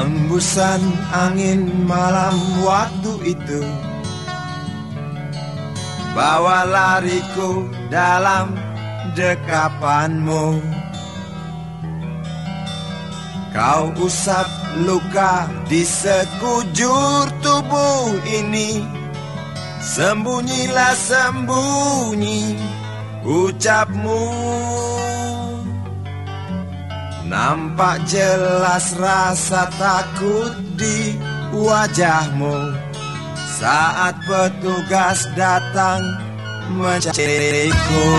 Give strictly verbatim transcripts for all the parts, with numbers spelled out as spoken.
Hembusan angin malam waktu itu bawa lariku dalam dekapanmu. Kau usap luka di sekujur tubuh ini. Sembunyilah sembunyi ucapmu. Nampak jelas rasa takut di wajahmu saat petugas datang mencariku.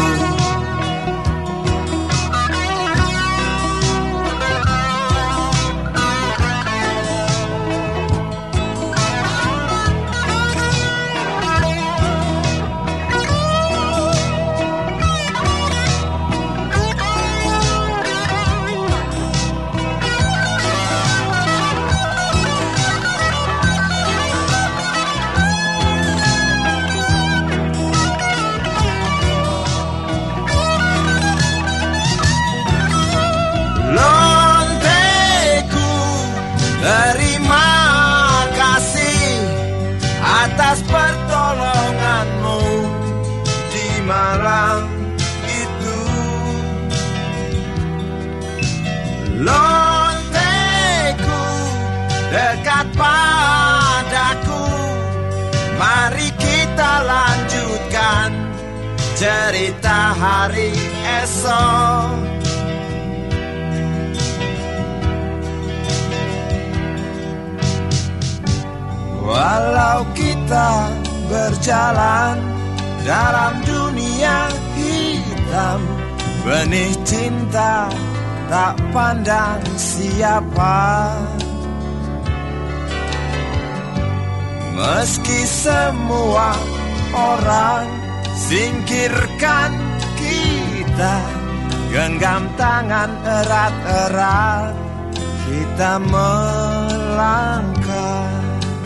Terima kasih atas pertolonganmu di malam itu. Lonteku dekat padaku. Mari kita lanjutkan cerita hari esok. Walau kita berjalan dalam dunia hitam, benih cinta tak pandang siapa. Meski semua orang singkirkan kita, genggam tangan erat-erat, kita melangkah.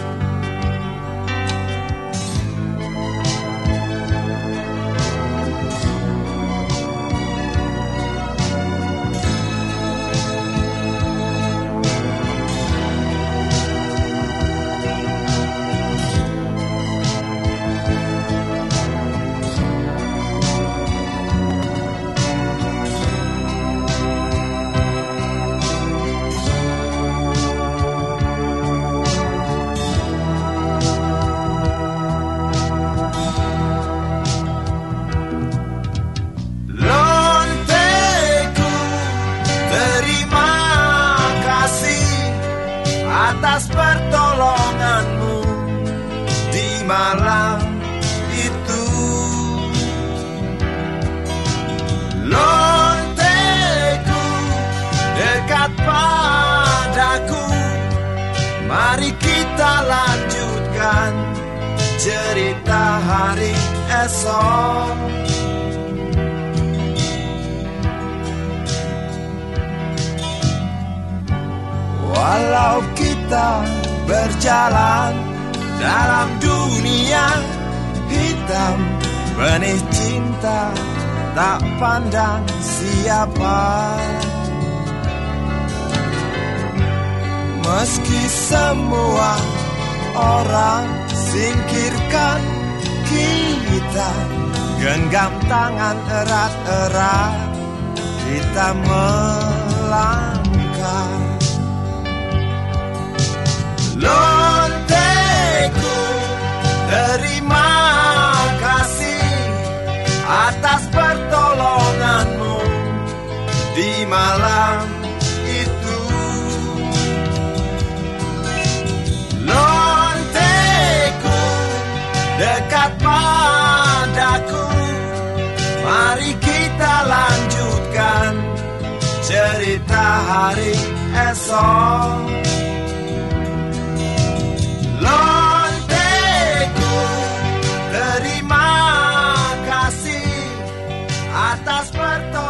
Atas pertolonganmu di malam itu. Lonteku dekat padaku. Mari kita lanjutkan cerita hari esok. Walau kita berjalan dalam dunia hitam, benih cinta tak pandang siapa. Meski semua orang singkirkan kita, genggam tangan erat-erat, kita melangkah. Lonteku, terima kasih atas pertolonganmu di malam itu. Lonteku, dekat padaku. Mari kita lanjutkan cerita hari esok. Lonteku, terima kasih atas pertolongan.